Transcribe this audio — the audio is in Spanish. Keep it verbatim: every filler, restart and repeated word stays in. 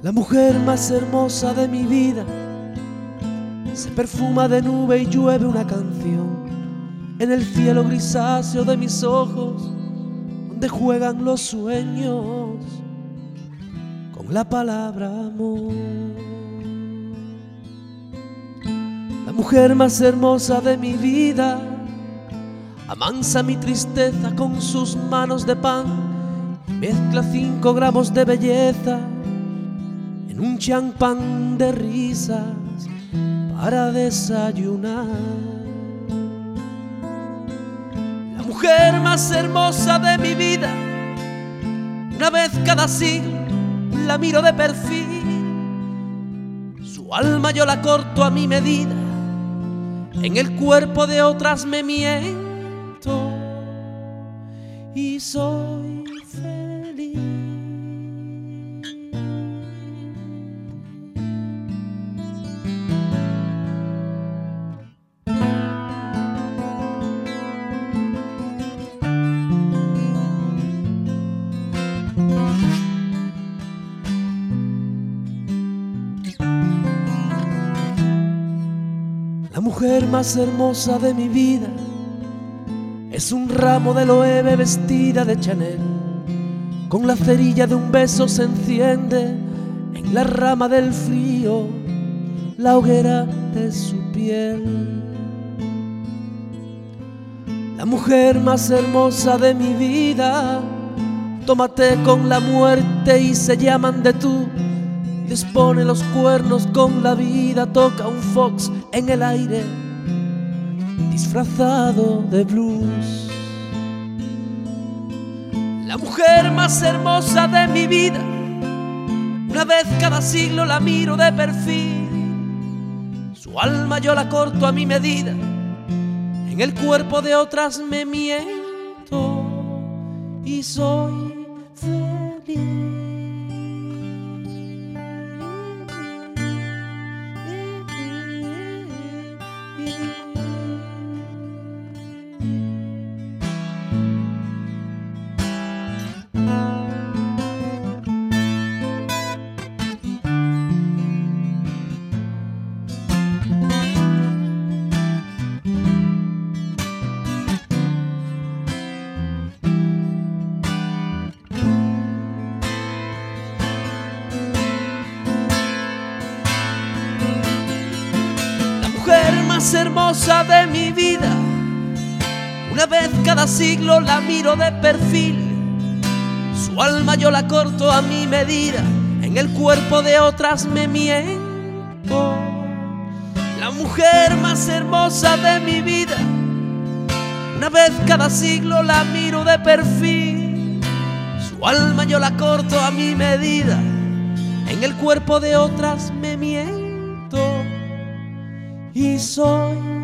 La mujer más hermosa de mi vida se perfuma de nube y llueve una canción en el cielo grisáceo de mis ojos, donde juegan los sueños con la palabra amor. La mujer más hermosa de mi vida amansa mi tristeza con sus manos de pan y mezcla cinco gramos de belleza en un champán de risas para desayunar. La mujer más hermosa de mi vida, una vez cada siglo la miro de perfil. Su alma yo la corto a mi medida, en el cuerpo de otras me miento y soy feliz. La mujer más hermosa de mi vida es un ramo de loeve vestida de Chanel. Con la cerilla de un beso se enciende en la rama del frío la hoguera de su piel. La mujer más hermosa de mi vida toma té con la muerte y se llaman de tú. Les pone los cuernos con la vida, toca un fox en el aire disfrazado de blues. La mujer más hermosa de mi vida, una vez cada siglo la miro de perfil. Su alma yo la corto a mi medida, en el cuerpo de otras me miento y soy feliz. La mujer más hermosa de mi vida, una vez cada siglo la miro de perfil. Su alma yo la corto a mi medida, en el cuerpo de otras me miento. La mujer más hermosa de mi vida, una vez cada siglo la miro de perfil. Su alma yo la corto a mi medida, en el cuerpo de otras me miento y soy